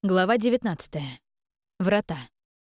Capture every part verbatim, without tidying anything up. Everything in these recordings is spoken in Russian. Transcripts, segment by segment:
Глава девятнадцатая. Врата.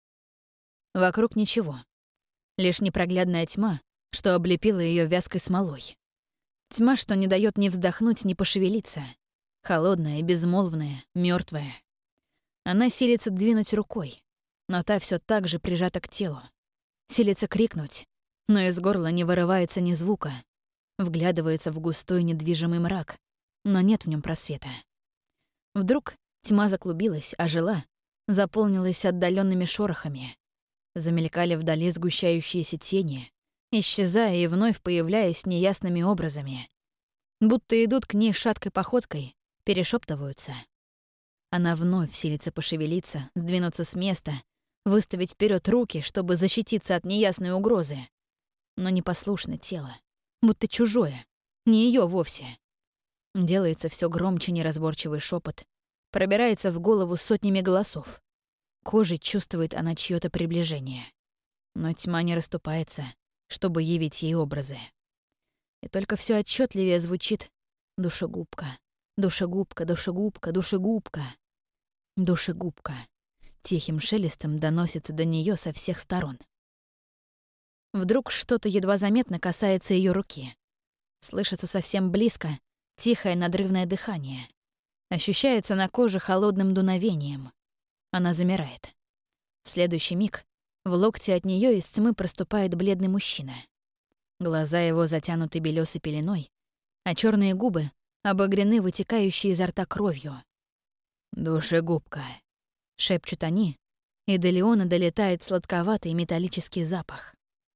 Вокруг ничего. Лишь непроглядная тьма, что облепила ее вязкой смолой. Тьма, что не дает ни вздохнуть, ни пошевелиться. Холодная, безмолвная, мертвая. Она силится двинуть рукой, но та все так же прижата к телу. Силится крикнуть, но из горла не вырывается ни звука. Вглядывается в густой недвижимый мрак, но нет в нем просвета. Вдруг тьма заклубилась, ожила, заполнилась отдаленными шорохами. Замелькали вдали сгущающиеся тени, исчезая и вновь появляясь неясными образами. Будто идут к ней шаткой походкой, перешептываются. Она вновь силится пошевелиться, сдвинуться с места, выставить вперед руки, чтобы защититься от неясной угрозы. Но непослушно тело, будто чужое, не ее вовсе. Делается все громче неразборчивый шепот, пробирается в голову сотнями голосов. Кожей чувствует она чьё-то приближение. Но тьма не расступается, чтобы явить ей образы. И только все отчетливее звучит «душегубка, душегубка, душегубка, душегубка». Душегубка. Тихим шелестом доносится до нее со всех сторон. Вдруг что-то едва заметно касается ее руки. Слышится совсем близко тихое надрывное дыхание. Ощущается на коже холодным дуновением. Она замирает. В следующий миг в локте от нее из тьмы проступает бледный мужчина. Глаза его затянуты белесой пеленой, а черные губы обогрены вытекающей изо рта кровью. «Душегубка», — шепчут они, и до Леона долетает сладковатый металлический запах.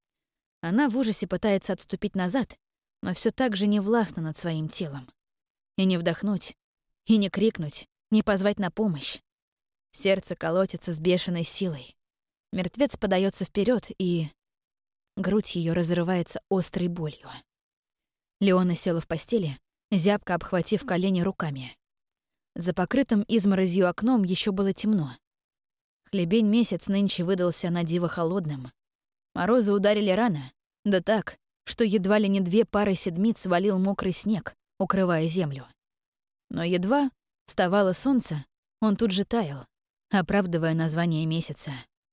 Она в ужасе пытается отступить назад, но все так же не властна над своим телом. И не вдохнуть, и не крикнуть, не позвать на помощь. Сердце колотится с бешеной силой. Мертвец подается вперед, и грудь ее разрывается острой болью. Леона села в постели, зябко обхватив колени руками. За покрытым изморозью окном еще было темно. Хлебень месяц нынче выдался на диво холодным. Морозы ударили рано, да так, что едва ли не две пары седмиц валил мокрый снег, укрывая землю. Но едва вставало солнце, он тут же таял, оправдывая название месяца.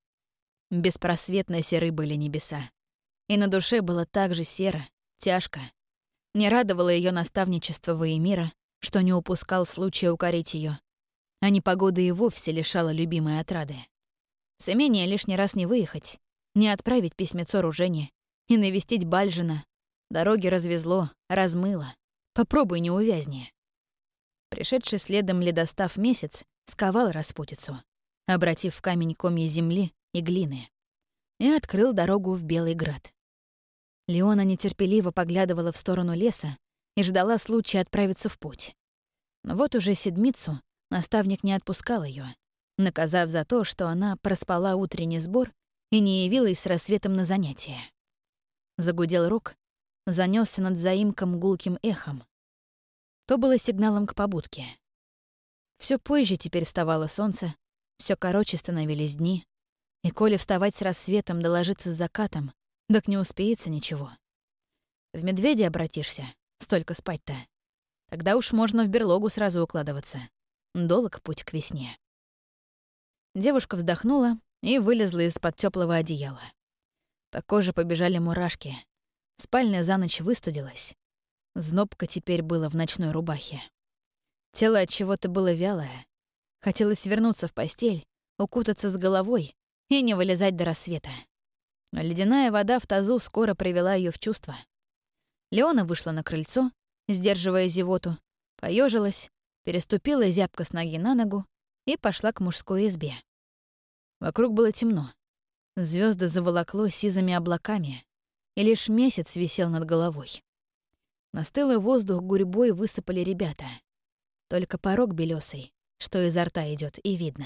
Беспросветно серы были небеса, и на душе было так же серо, тяжко. Не радовало ее наставничество Воемира, что не упускал случая укорить ее, а непогода и вовсе лишала любимой отрады. С имения лишний раз не выехать, не отправить письмецо Ружене и навестить Бальжина. Дороги развезло, размыло. Попробуй не увязни. Пришедший следом ледостав месяц сковал распутицу, обратив в камень комья земли и глины, и открыл дорогу в Белый Град. Леона нетерпеливо поглядывала в сторону леса и ждала случая отправиться в путь. Но вот уже седмицу наставник не отпускал ее, наказав за то, что она проспала утренний сбор и не явилась с рассветом на занятия. Загудел рог, занесся над заимком гулким эхом. То было сигналом к побудке. Все позже теперь вставало солнце, все короче становились дни, и коли вставать с рассветом да ложиться с закатом, так не успеется ничего. В медведя обратишься, столько спать-то. Тогда уж можно в берлогу сразу укладываться. Долг путь к весне. Девушка вздохнула и вылезла из-под теплого одеяла. По коже побежали мурашки. Спальня за ночь выстудилась. Знобка теперь было в ночной рубахе. Тело от чего-то было вялое. Хотелось вернуться в постель, укутаться с головой и не вылезать до рассвета. Но ледяная вода в тазу скоро привела ее в чувство. Леона вышла на крыльцо, сдерживая зевоту, поежилась, переступила зябко с ноги на ногу и пошла к мужской избе. Вокруг было темно. Звезды заволокло сизыми облаками, и лишь месяц висел над головой. На стылый воздух гурьбой высыпали ребята. Только порог белёсый, что изо рта идет, и видно.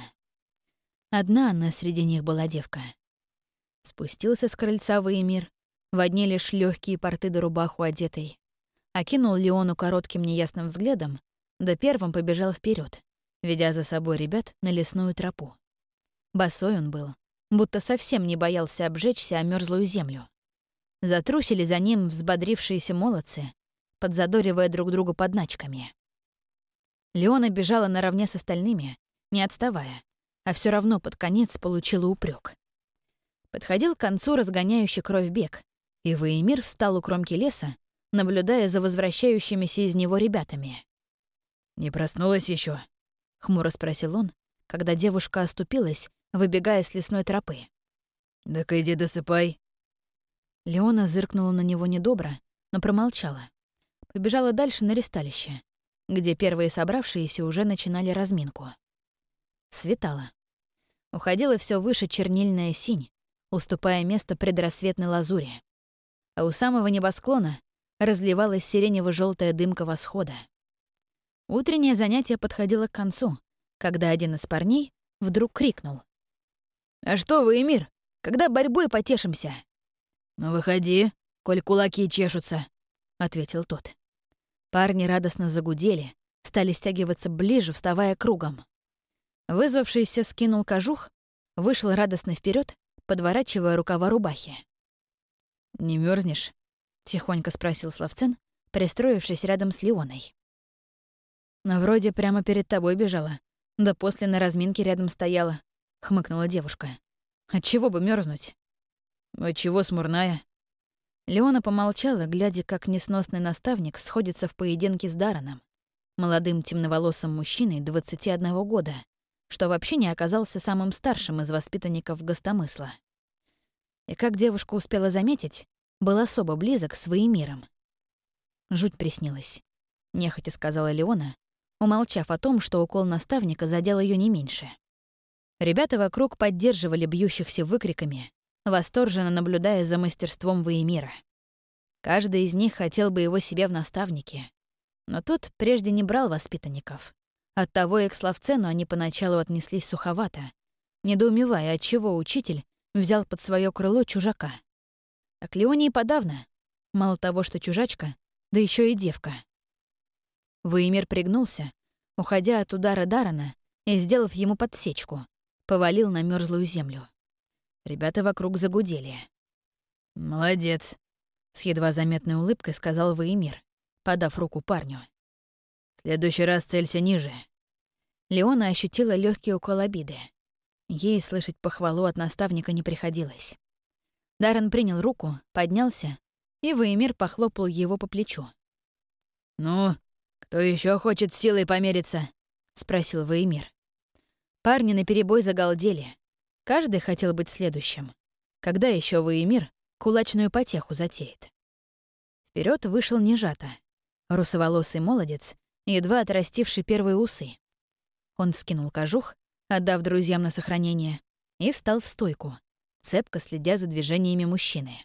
Одна она среди них была девка. Спустился с крыльца Воемир, в одни лишь легкие порты да рубаху одетый. Окинул Леону коротким неясным взглядом, да первым побежал вперед, ведя за собой ребят на лесную тропу. Босой он был, будто совсем не боялся обжечься о мёрзлую землю. Затрусили за ним взбодрившиеся молодцы, подзадоривая друг друга подначками. Леона бежала наравне с остальными, не отставая, а все равно под конец получила упрек. Подходил к концу разгоняющий кровь бег, и Ваемир встал у кромки леса, наблюдая за возвращающимися из него ребятами. «Не проснулась еще? Хмуро спросил он, когда девушка оступилась, выбегая с лесной тропы. «Так иди досыпай». Леона зыркнула на него недобро, но промолчала. Побежала дальше на ристалище, где первые собравшиеся уже начинали разминку. Светало. Уходила все выше чернильная синь, уступая место предрассветной лазури. А у самого небосклона разливалась сиренево-желтая дымка восхода. Утреннее занятие подходило к концу, когда один из парней вдруг крикнул: «А что вы, Эмир, когда борьбой потешимся?» «Ну выходи, коль кулаки чешутся», — ответил тот. Парни радостно загудели, стали стягиваться ближе, вставая кругом. Вызвавшийся скинул кожух, вышел радостно вперед, подворачивая рукава рубахи. «Не мерзнешь? Тихонько спросил Славцен, пристроившись рядом с Леоной. «Но вроде прямо перед тобой бежала, да после на разминке рядом стояла», — хмыкнула девушка. «Отчего бы мерзнуть? «Отчего смурная?» Леона помолчала, глядя, как несносный наставник сходится в поединке с Дараном, молодым темноволосым мужчиной двадцати одного года, что вообще не оказался самым старшим из воспитанников гостомысла. И, как девушка успела заметить, был особо близок с Ваемиром. «Жуть приснилась», — нехотя сказала Леона, умолчав о том, что укол наставника задел ее не меньше. Ребята вокруг поддерживали бьющихся выкриками, восторженно наблюдая за мастерством Ваемира. Каждый из них хотел бы его себе в наставнике, но тот прежде не брал воспитанников. Оттого и к Славцену они поначалу отнеслись суховато, недоумевая, отчего учитель взял под свое крыло чужака. А к Леоне и подавно. Мало того, что чужачка, да еще и девка. Ваемир пригнулся, уходя от удара Дарана и, сделав ему подсечку, повалил на мёрзлую землю. Ребята вокруг загудели. «Молодец», — с едва заметной улыбкой сказал Ваемир, подав руку парню. «В следующий раз целься ниже». Леона ощутила легкий укол обиды. Ей слышать похвалу от наставника не приходилось. Даррен принял руку, поднялся, и Ваемир похлопал его по плечу. «Ну, кто еще хочет силой помериться?» — спросил Ваемир. Парни наперебой загалдели. Каждый хотел быть следующим. Когда еще Ваемир кулачную потеху затеет? Вперед вышел Нежата, русоволосый молодец, едва отрастивший первые усы. Он скинул кожух, отдав друзьям на сохранение, и встал в стойку, цепко следя за движениями мужчины.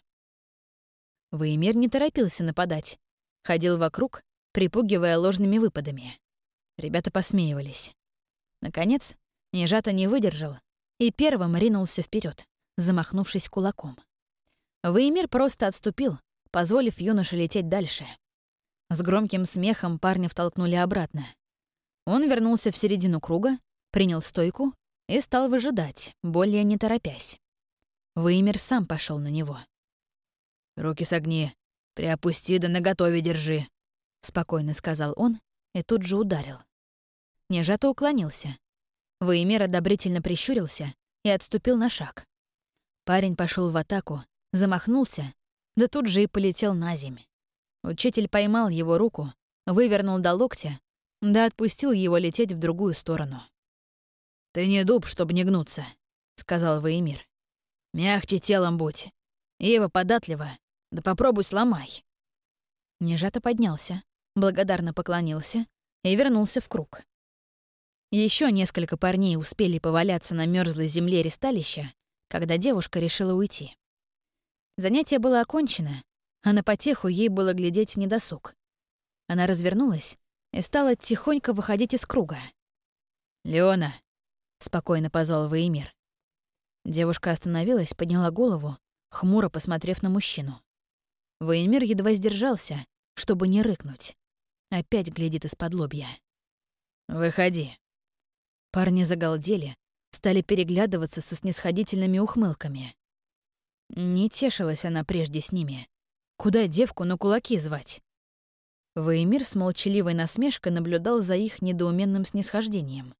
Ваемир не торопился нападать, ходил вокруг, припугивая ложными выпадами. Ребята посмеивались. Наконец, Нежата не выдержал и первым ринулся вперед, замахнувшись кулаком. Ваемир просто отступил, позволив юноше лететь дальше. С громким смехом парня втолкнули обратно. Он вернулся в середину круга, принял стойку и стал выжидать, более не торопясь. Ваемир сам пошел на него. «Руки согни, приопусти да наготове держи», — спокойно сказал он и тут же ударил. Нежата уклонился. Ваемир одобрительно прищурился и отступил на шаг. Парень пошел в атаку, замахнулся, да тут же и полетел на земь. Учитель поймал его руку, вывернул до локтя, да отпустил его лететь в другую сторону. «Ты не дуб, чтобы не гнуться», — сказал Ваемир. «Мягче телом будь. Ива податлива, да попробуй сломай». Нежата поднялся, благодарно поклонился и вернулся в круг. Еще несколько парней успели поваляться на мёрзлой земле ристалища, когда девушка решила уйти. Занятие было окончено, а на потеху ей было глядеть недосуг. Она развернулась и стала тихонько выходить из круга. «Леона!» — спокойно позвал Ваемир. Девушка остановилась, подняла голову, хмуро посмотрев на мужчину. Ваемир едва сдержался, чтобы не рыкнуть. Опять глядит из-под лобья. «Выходи». Парни загалдели, стали переглядываться со снисходительными ухмылками. Не тешилась она прежде с ними. Куда девку на кулаки звать? Ваемир с молчаливой насмешкой наблюдал за их недоуменным снисхождением.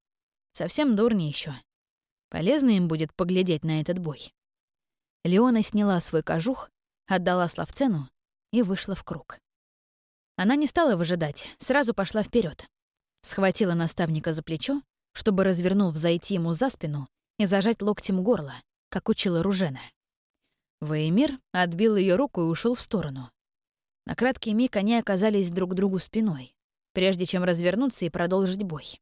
Совсем дурни еще. Полезно им будет поглядеть на этот бой. Леона сняла свой кожух, отдала Славцену и вышла в круг. Она не стала выжидать, сразу пошла вперед, схватила наставника за плечо, чтобы, развернув, зайти ему за спину и зажать локтем горло, как учила Ружена. Ваемир отбил ее руку и ушел в сторону. На краткий миг они оказались друг к другу спиной, прежде чем развернуться и продолжить бой.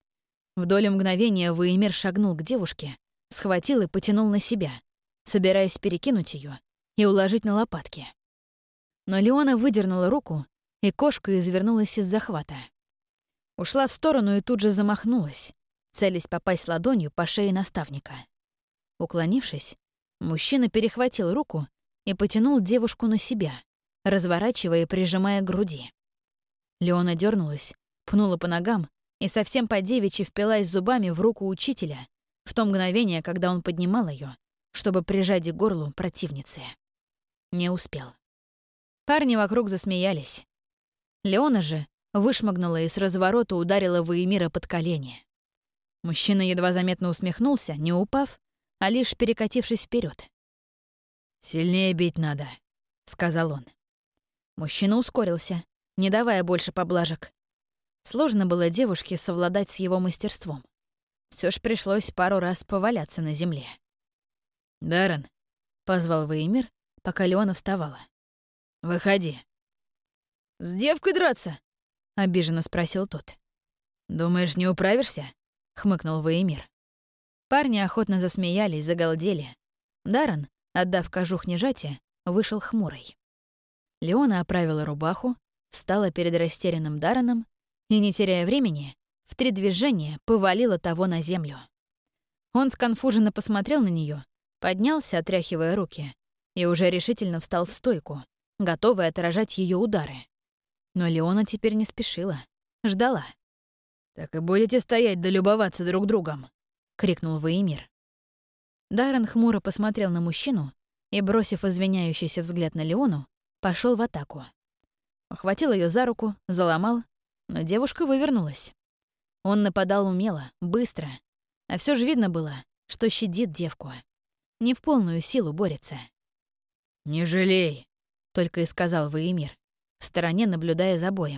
В долю мгновения Ваемир шагнул к девушке, схватил и потянул на себя, собираясь перекинуть ее и уложить на лопатки. Но Леона выдернула руку, и кошка извернулась из захвата. Ушла в сторону и тут же замахнулась, целясь попасть ладонью по шее наставника. Уклонившись, мужчина перехватил руку и потянул девушку на себя, разворачивая и прижимая к груди. Леона дернулась, пнула по ногам и совсем по-девичьи впилась зубами в руку учителя в то мгновение, когда он поднимал ее, чтобы прижать к горлу противницы. Не успел. Парни вокруг засмеялись. Леона же вышмыгнула и с разворота ударила Ваемира под колени. Мужчина едва заметно усмехнулся, не упав, а лишь перекатившись вперед. «Сильнее бить надо», — сказал он. Мужчина ускорился, не давая больше поблажек. Сложно было девушке совладать с его мастерством. Все ж пришлось пару раз поваляться на земле. «Даррен», — позвал Ваемир, пока Леона вставала. «Выходи». «С девкой драться?» — обиженно спросил тот. «Думаешь, не управишься?» — хмыкнул Ваемир. Парни охотно засмеялись, загалдели. Даррен, отдав кожух нежатия, вышел хмурой. Леона оправила рубаху, встала перед растерянным Дарреном и, не теряя времени, в три движения повалила того на землю. Он сконфуженно посмотрел на нее, поднялся, отряхивая руки, и уже решительно встал в стойку, готовый отражать ее удары. Но Леона теперь не спешила, ждала. «Так и будете стоять да любоваться друг другом», — крикнул Ваемир. Даррен хмуро посмотрел на мужчину и, бросив извиняющийся взгляд на Леону, пошел в атаку. Охватил ее за руку, заломал, но девушка вывернулась. Он нападал умело, быстро, а все же видно было, что щадит девку. Не в полную силу борется. «Не жалей», — только и сказал Ваемир, в стороне наблюдая за боем.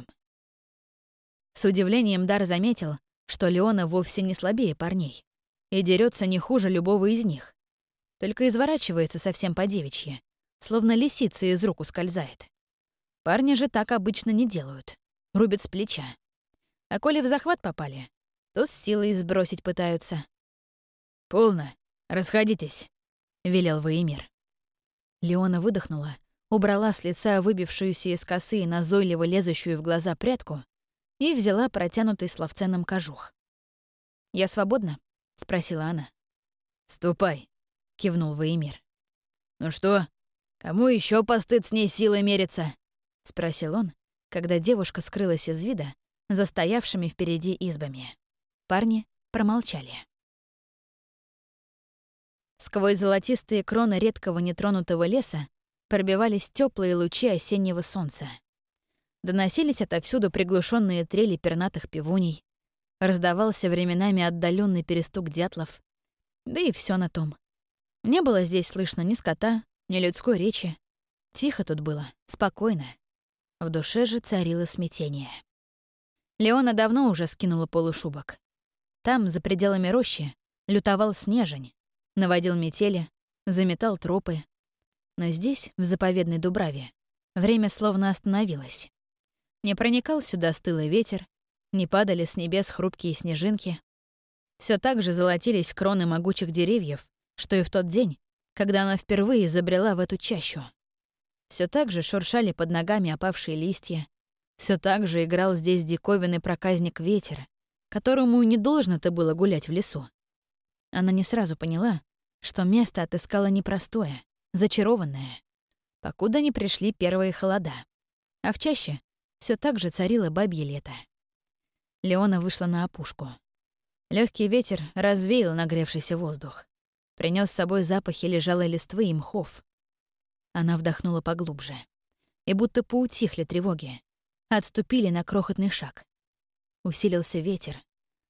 С удивлением Дар заметил, что Леона вовсе не слабее парней и дерется не хуже любого из них. Только изворачивается совсем по-девичьи, словно лисица из рук ускользает. Парни же так обычно не делают, рубят с плеча. А коли в захват попали, то с силой сбросить пытаются. «Полно, расходитесь», — велел Ваемир. Леона выдохнула, убрала с лица выбившуюся из косы и назойливо лезущую в глаза прядку и взяла протянутый Славценом кожух. «Я свободна?» — спросила она. «Ступай», — кивнул Ваемир. «Ну что, кому еще постыд с ней силой мериться?» — спросил он, когда девушка скрылась из вида за стоявшими впереди избами. Парни промолчали. Сквозь золотистые кроны редкого нетронутого леса пробивались теплые лучи осеннего солнца. Доносились отовсюду приглушенные трели пернатых певуней, раздавался временами отдаленный перестук дятлов, да и все на том. Не было здесь слышно ни скота, ни людской речи. Тихо тут было, спокойно. В душе же царило смятение. Леона давно уже скинула полушубок. Там, за пределами рощи, лютовал снежень, наводил метели, заметал тропы. Но здесь, в заповедной Дубраве, время словно остановилось. Не проникал сюда стылый ветер, не падали с небес хрупкие снежинки. Все так же золотились кроны могучих деревьев, что и в тот день, когда она впервые забрела в эту чащу. Все так же шуршали под ногами опавшие листья. Все так же играл здесь диковинный проказник ветер, которому не должно-то было гулять в лесу. Она не сразу поняла, что место отыскала непростое, зачарованное, покуда не пришли первые холода. А в чаще все так же царило бабье лето. Леона вышла на опушку. Легкий ветер развеял нагревшийся воздух, принес с собой запахи лежалой листвы и мхов. Она вдохнула поглубже, и будто поутихли тревоги, отступили на крохотный шаг. Усилился ветер,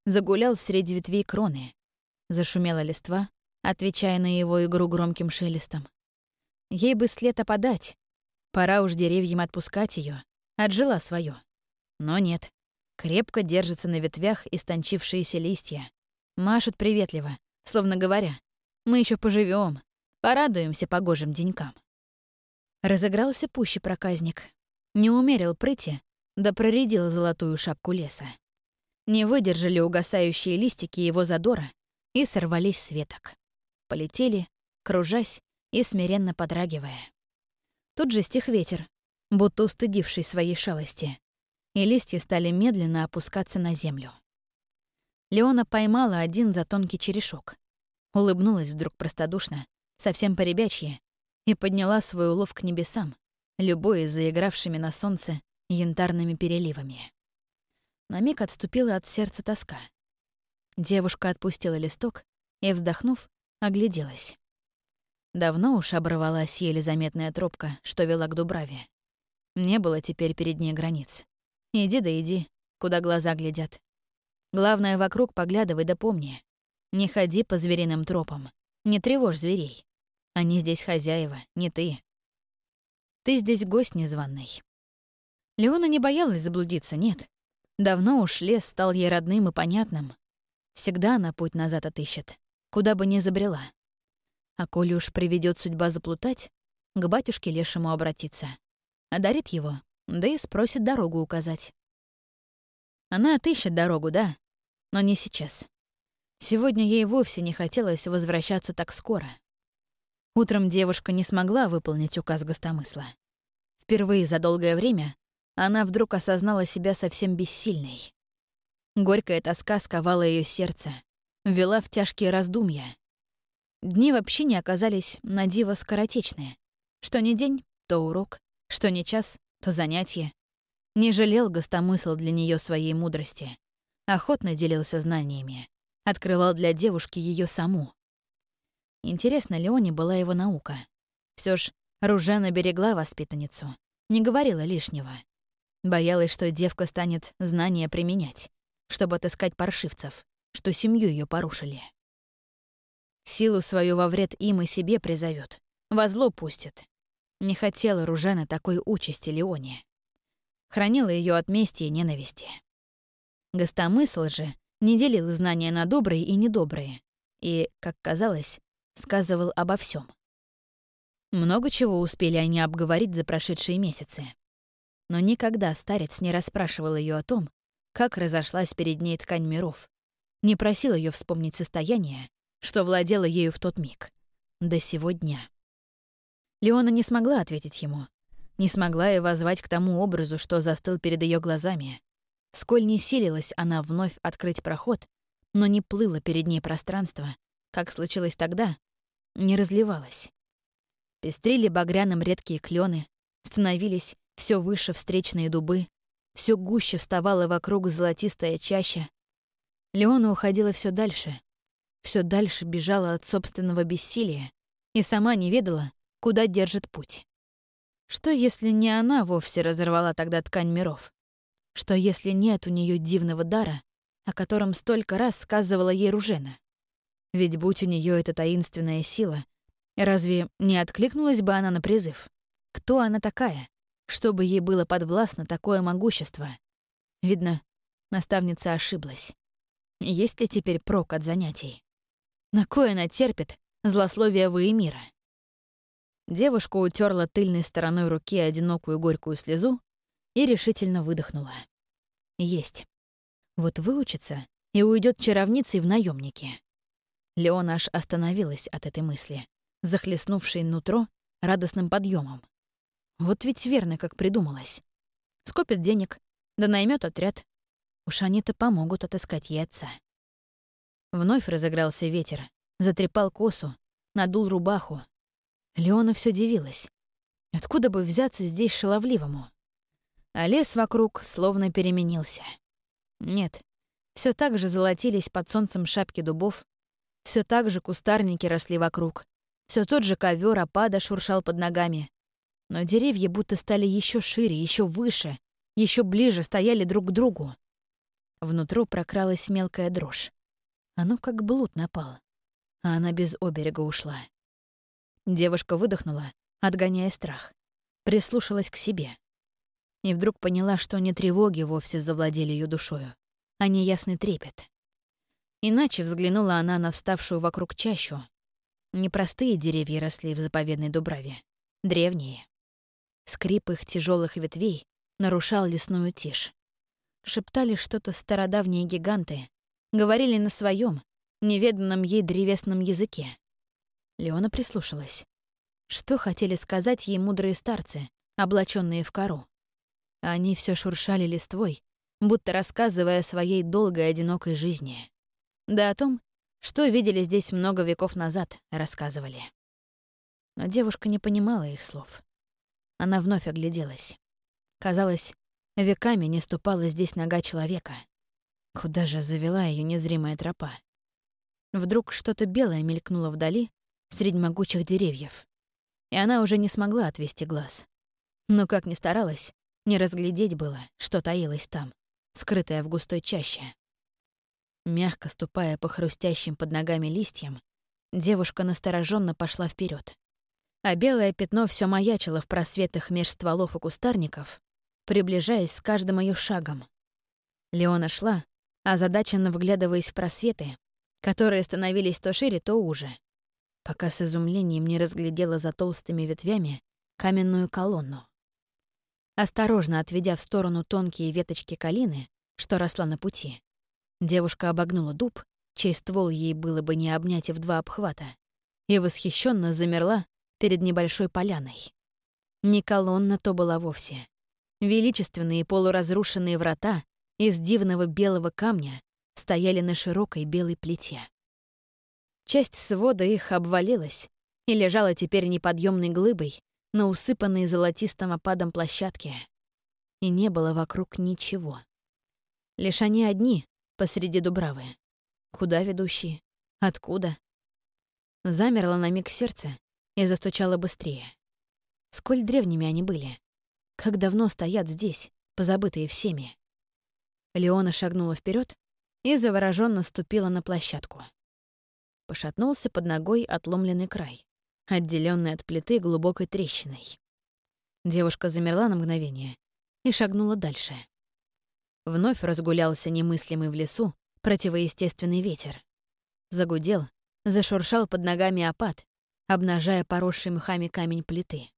загулял среди ветвей кроны. Зашумела листва, отвечая на его игру громким шелестом. Ей бы след опадать. Пора уж деревьям отпускать ее. Отжила свое. Но нет. Крепко держатся на ветвях истончившиеся листья. Машут приветливо, словно говоря: «Мы еще поживем, порадуемся погожим денькам». Разыгрался пуще проказник. Не умерил прыти, да проредил золотую шапку леса. Не выдержали угасающие листики его задора и сорвались с веток. Полетели, кружась и смиренно подрагивая. Тут же стих ветер, будто устыдивший своей шалости, и листья стали медленно опускаться на землю. Леона поймала один за тонкий черешок, улыбнулась вдруг простодушно, совсем по-ребячьи, и подняла свой улов к небесам, любуясь заигравшими на солнце янтарными переливами. На миг отступила от сердца тоска. Девушка отпустила листок и, вздохнув, огляделась. Давно уж оборвалась еле заметная тропка, что вела к Дубраве. Не было теперь перед ней границ. Иди да иди, куда глаза глядят. Главное, вокруг поглядывай да помни. Не ходи по звериным тропам, не тревожь зверей. Они здесь хозяева, не ты. Ты здесь гость незваный. Леона не боялась заблудиться, нет. Давно уж лес стал ей родным и понятным. Всегда она путь назад отыщет, куда бы ни забрела. А коли уж приведет судьба заплутать, к батюшке лешему обратиться. Одарит его, да и спросит дорогу указать. Она отыщет дорогу, да, но не сейчас. Сегодня ей вовсе не хотелось возвращаться так скоро. Утром девушка не смогла выполнить указ гостомысла. Впервые за долгое время она вдруг осознала себя совсем бессильной. Горькая тоска сковала ее сердце, ввела в тяжкие раздумья. Дни вообще не оказались на диво скоротечные. Что ни день, то урок, что ни час, то занятие. Не жалел гостомысл для нее своей мудрости. Охотно делился знаниями. Открывал для девушки ее саму. Интересна Леоне была его наука. Все ж Ружена берегла воспитанницу, не говорила лишнего. Боялась, что девка станет знания применять, чтобы отыскать паршивцев, что семью ее порушили. Силу свою во вред им и себе призовет, во зло пустит. Не хотела Ружена такой участи Леоне. Хранила ее от мести и ненависти. Гостомысл же не делил знания на добрые и недобрые, и, как казалось, сказывал обо всем. Много чего успели они обговорить за прошедшие месяцы. Но никогда старец не расспрашивал ее о том, как разошлась перед ней ткань миров, не просил ее вспомнить состояние, что владело ею в тот миг, до сего дня. Леона не смогла ответить ему, не смогла и воззвать к тому образу, что застыл перед ее глазами. Сколь не силилась она вновь открыть проход, но не плыло перед ней пространство, как случилось тогда, не разливалось. Пестрили багряным редкие клены, становились все выше встречные дубы, все гуще вставала вокруг золотистая чаща. Леона уходила все дальше, все дальше бежала от собственного бессилия и сама не ведала, куда держит путь. Что, если не она вовсе разорвала тогда ткань миров? Что, если нет у нее дивного дара, о котором столько раз сказывала ей Ружена? Ведь будь у нее эта таинственная сила, разве не откликнулась бы она на призыв? Кто она такая, чтобы ей было подвластно такое могущество? Видно, наставница ошиблась. Есть ли теперь прок от занятий? На кое она терпит злословие Воемира? Девушка утерла тыльной стороной руки одинокую горькую слезу и решительно выдохнула. Есть. Вот выучится и уйдет чаровницей в наемники. Леона аж остановилась от этой мысли, захлестнувшей нутро радостным подъемом. Вот ведь верно, как придумалось. Скопит денег, да наймет отряд. Уж они-то помогут отыскать ей отца. Вновь разыгрался ветер, затрепал косу, надул рубаху. Леона все дивилась. Откуда бы взяться здесь шаловливому? А лес вокруг словно переменился. Нет, все так же золотились под солнцем шапки дубов, все так же кустарники росли вокруг, все тот же ковер опада шуршал под ногами. Но деревья будто стали еще шире, еще выше, еще ближе стояли друг к другу. Внутрь прокралась мелкая дрожь. Оно как блуд напал, а она без оберега ушла. Девушка выдохнула, отгоняя страх. Прислушалась к себе. И вдруг поняла, что не тревоги вовсе завладели ее душою, а неясный трепет. Иначе взглянула она на вставшую вокруг чащу. Непростые деревья росли в заповедной дубраве, древние. Скрип их тяжелых ветвей нарушал лесную тишь. Шептали что-то стародавние гиганты, говорили на своем, неведанном ей древесном языке. Леона прислушалась. Что хотели сказать ей мудрые старцы, облаченные в кору? Они все шуршали листвой, будто рассказывая о своей долгой одинокой жизни. Да о том, что видели здесь много веков назад, рассказывали. Но девушка не понимала их слов. Она вновь огляделась. Казалось, веками не ступала здесь нога человека. Куда же завела ее незримая тропа? Вдруг что-то белое мелькнуло вдали, среди могучих деревьев, и она уже не смогла отвести глаз. Но как ни старалась, не разглядеть было, что таилось там, скрытое в густой чаще. Мягко ступая по хрустящим под ногами листьям, девушка настороженно пошла вперед, а белое пятно все маячило в просветах меж стволов и кустарников, приближаясь с каждым ее шагом. Леона шла, озадаченно вглядываясь в просветы, которые становились то шире, то уже, пока с изумлением не разглядела за толстыми ветвями каменную колонну. Осторожно отведя в сторону тонкие веточки калины, что росла на пути, девушка обогнула дуб, чей ствол ей было бы не обнять и в два обхвата, и восхищенно замерла перед небольшой поляной. Не колонна то была вовсе. Величественные полуразрушенные врата из дивного белого камня стояли на широкой белой плите. Часть свода их обвалилась и лежала теперь неподъемной глыбой на усыпанной золотистым опадом площадке. И не было вокруг ничего. Лишь они одни посреди дубравы. Куда ведущие? Откуда? Замерло на миг сердце и застучало быстрее. Сколь древними они были. Как давно стоят здесь, позабытые всеми. Леона шагнула вперед и завороженно ступила на площадку. Пошатнулся под ногой отломленный край, отделённый от плиты глубокой трещиной. Девушка замерла на мгновение и шагнула дальше. Вновь разгулялся немыслимый в лесу противоестественный ветер. Загудел, зашуршал под ногами опад, обнажая поросший мхами камень плиты.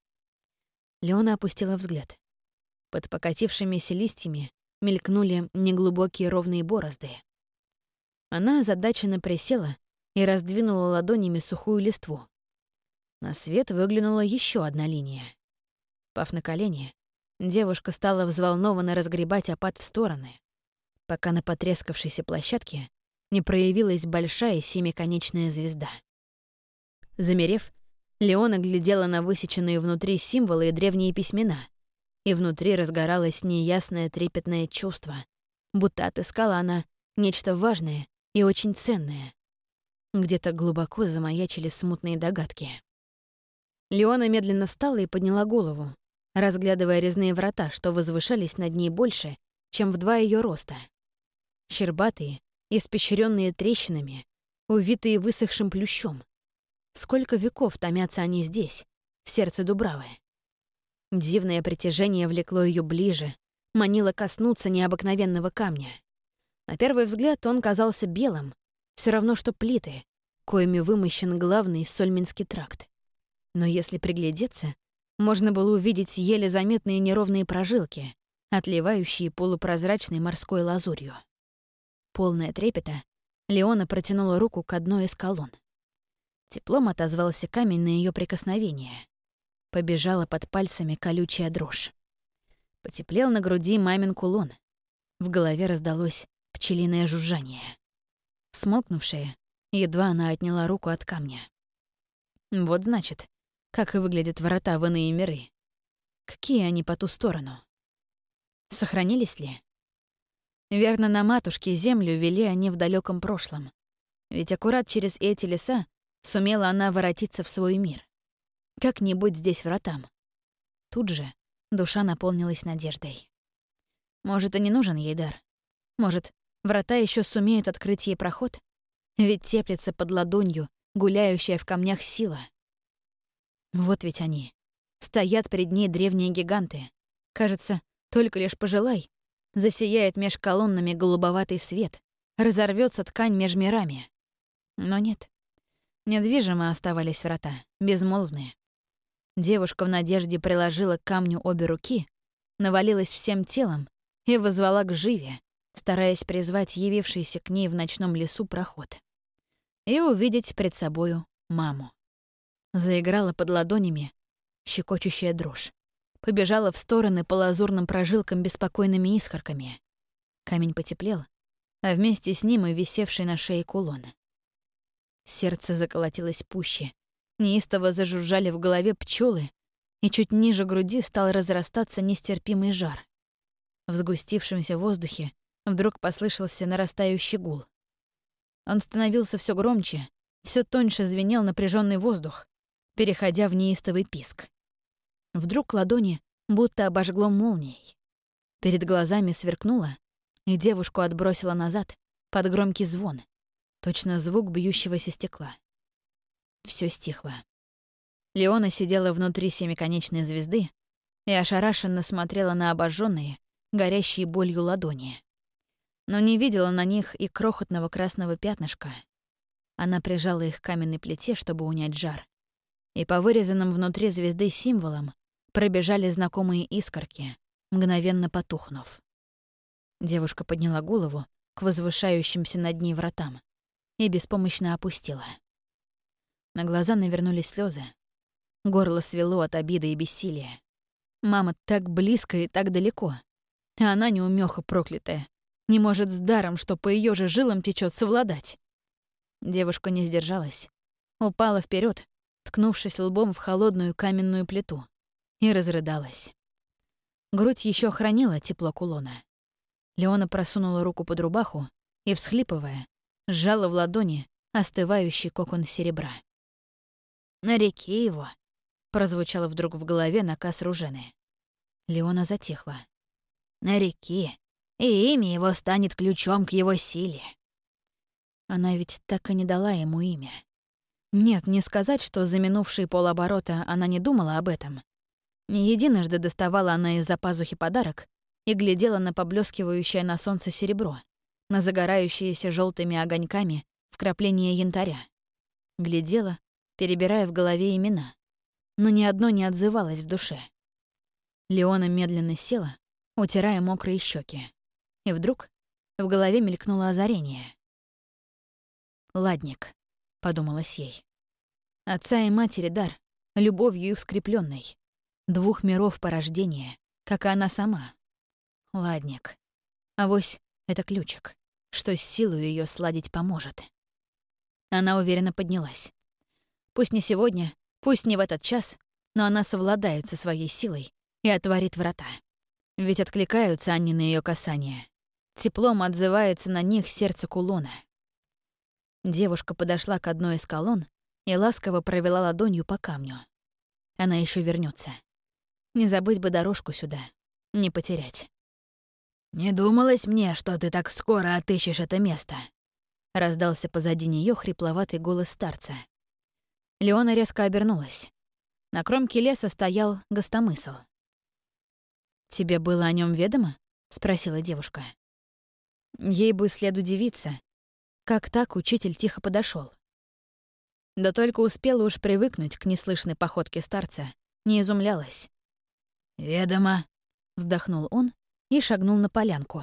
Леона опустила взгляд. Под покатившимися листьями мелькнули неглубокие ровные борозды. Она озадаченно присела и раздвинула ладонями сухую листву. На свет выглянула еще одна линия. Пав на колени, девушка стала взволнованно разгребать опад в стороны, пока на потрескавшейся площадке не проявилась большая семиконечная звезда. Замерев, Леона глядела на высеченные внутри символы и древние письмена, и внутри разгоралось неясное трепетное чувство, будто отыскала она нечто важное и очень ценное. Где-то глубоко замаячили смутные догадки. Леона медленно встала и подняла голову, разглядывая резные врата, что возвышались над ней больше, чем в два ее роста. Щербатые, испещренные трещинами, увитые высохшим плющом. Сколько веков томятся они здесь, в сердце дубравы. Дивное притяжение влекло ее ближе, манило коснуться необыкновенного камня. На первый взгляд он казался белым, все равно что плиты, коими вымощен главный Сольминский тракт. Но если приглядеться, можно было увидеть еле заметные неровные прожилки, отливающие полупрозрачной морской лазурью. Полная трепета, Леона протянула руку к одной из колонн. Теплом отозвался камень на ее прикосновение. Побежала под пальцами колючая дрожь. Потеплел на груди мамин кулон. В голове раздалось пчелиное жужжание. Смолкнувшее, едва она отняла руку от камня. Вот значит, как и выглядят врата в иные миры. Какие они по ту сторону? Сохранились ли? Верно, на матушке землю вели они в далеком прошлом. Ведь аккурат через эти леса сумела она воротиться в свой мир. Как-нибудь здесь вратам. Тут же душа наполнилась надеждой. Может, и не нужен ей дар. Может, Врата еще сумеют открыть ей проход? Ведь теплится под ладонью гуляющая в камнях сила. Вот ведь они. Стоят перед ней древние гиганты. Кажется, только лишь пожелай, засияет меж колоннами голубоватый свет, разорвется ткань меж мирами. Но нет. Недвижимо оставались врата, безмолвные. Девушка в надежде приложила к камню обе руки, навалилась всем телом и воззвала к живе, стараясь призвать явившийся к ней в ночном лесу проход. И увидеть пред собою маму. Заиграла под ладонями щекочущая дрожь. Побежала в стороны по лазурным прожилкам беспокойными искорками. Камень потеплел, а вместе с ним и висевший на шее кулон. Сердце заколотилось пуще, неистово зажужжали в голове пчелы, и чуть ниже груди стал разрастаться нестерпимый жар. В сгустившемся воздухе вдруг послышался нарастающий гул. Он становился все громче, все тоньше звенел напряженный воздух, переходя в неистовый писк. Вдруг ладони будто обожгло молнией. Перед глазами сверкнуло, и девушку отбросило назад под громкий звон, точно звук бьющегося стекла. Все стихло. Леона сидела внутри семиконечной звезды и ошарашенно смотрела на обожженные, горящие болью ладони. Но не видела на них и крохотного красного пятнышка. Она прижала их к каменной плите, чтобы унять жар. И по вырезанным внутри звезды символам пробежали знакомые искорки, мгновенно потухнув. Девушка подняла голову к возвышающимся над ней вратам и беспомощно опустила. На глаза навернулись слезы. Горло свело от обиды и бессилия. Мама так близко и так далеко, а она, неумеха проклятая, не может с даром, что по ее же жилам течет, совладать. Девушка не сдержалась, упала вперед, ткнувшись лбом в холодную каменную плиту, и разрыдалась. Грудь еще хранила тепло кулона. Леона просунула руку под рубаху и, всхлипывая, сжала в ладони остывающий кокон серебра. «Нареки его!» — прозвучало вдруг в голове наказ Ружены. Леона затихла. «Нареки, и имя его станет ключом к его силе». Она ведь так и не дала ему имя. Нет, не сказать, что за минувшие полоборота она не думала об этом. Не единожды доставала она из-за пазухи подарок и глядела на поблескивающее на солнце серебро, на загорающиеся желтыми огоньками вкрапления янтаря. Глядела, перебирая в голове имена, но ни одно не отзывалось в душе. Леона медленно села, утирая мокрые щеки, и вдруг в голове мелькнуло озарение. «Ладник», — подумалось ей. «Отца и матери дар, любовью их скрепленной, двух миров порождения, как и она сама. Ладник. Авось это ключик, что с силой ее сладить поможет». Она уверенно поднялась. Пусть не сегодня, пусть не в этот час, но она совладает со своей силой и отворит врата. Ведь откликаются они на ее касание. Теплом отзывается на них сердце кулона. Девушка подошла к одной из колонн и ласково провела ладонью по камню. Она еще вернется. Не забыть бы дорожку сюда, не потерять. «Не думалось мне, что ты так скоро отыщешь это место», — раздался позади нее хрипловатый голос старца. Леона резко обернулась. На кромке леса стоял Гостомысл. «Тебе было о нем ведомо?» — спросила девушка. Ей бы след удивиться, как так учитель тихо подошел. Да только успела уж привыкнуть к неслышной походке старца, не изумлялась. «Ведомо», — вздохнул он и шагнул на полянку.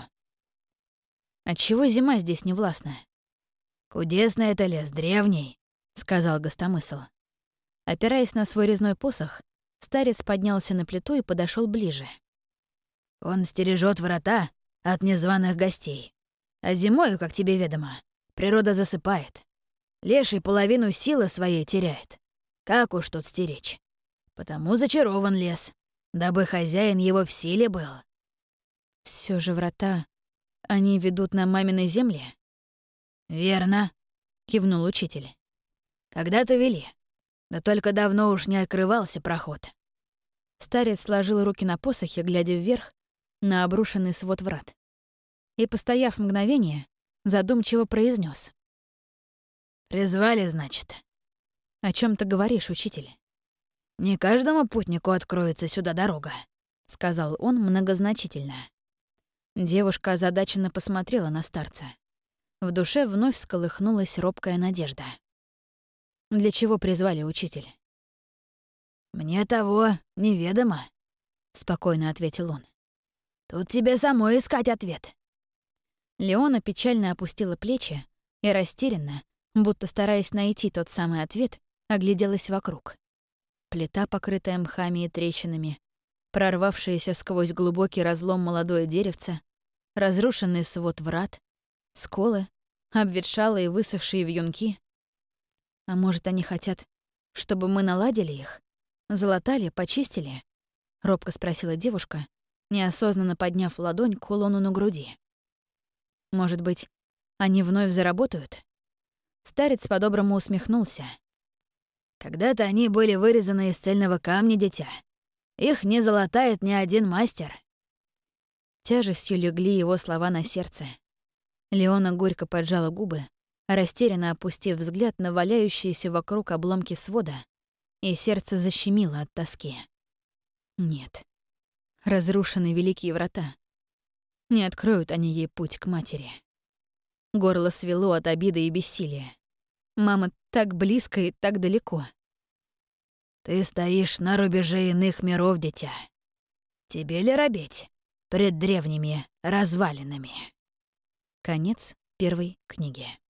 «Отчего зима здесь не властна?» «Кудесный это лес, древний», — сказал Гостомысл. Опираясь на свой резной посох, старец поднялся на плиту и подошел ближе. «Он стережет врата от незваных гостей. А зимою, как тебе ведомо, природа засыпает. Леший половину силы своей теряет. Как уж тут стеречь? Потому зачарован лес, дабы хозяин его в силе был». Все же врата, они ведут на маминой земле? «Верно», — кивнул учитель. «Когда-то вели, да только давно уж не открывался проход». Старец сложил руки на посохе, глядя вверх на обрушенный свод врат. и, постояв мгновение, задумчиво произнес: «Призвали, значит?» «О чем ты говоришь, учитель?» «Не каждому путнику откроется сюда дорога», — сказал он многозначительно. Девушка озадаченно посмотрела на старца. В душе вновь всколыхнулась робкая надежда. «Для чего призвали, учитель?» «Мне того неведомо», — спокойно ответил он. «Тут тебе самой искать ответ». Леона печально опустила плечи и растерянно, будто стараясь найти тот самый ответ, огляделась вокруг. Плита, покрытая мхами и трещинами, прорвавшееся сквозь глубокий разлом молодое деревце, разрушенный свод врат, сколы, обветшалые высохшие вьюнки. А может, они хотят, чтобы мы наладили их? Залатали, почистили? Робко спросила девушка, неосознанно подняв ладонь к кулону на груди. Может быть, они вновь заработают? Старец по-доброму усмехнулся. «Когда-то они были вырезаны из цельного камня, дитя. Их не залатает ни один мастер». Тяжестью легли его слова на сердце. Леона горько поджала губы, растерянно опустив взгляд на валяющиеся вокруг обломки свода, и сердце защемило от тоски. Нет. Разрушены великие врата. Не откроют они ей путь к матери. Горло свело от обиды и бессилия. Мама так близко и так далеко. «Ты стоишь на рубеже иных миров, дитя. Тебе ли робеть пред древними развалинами?» Конец первой книги.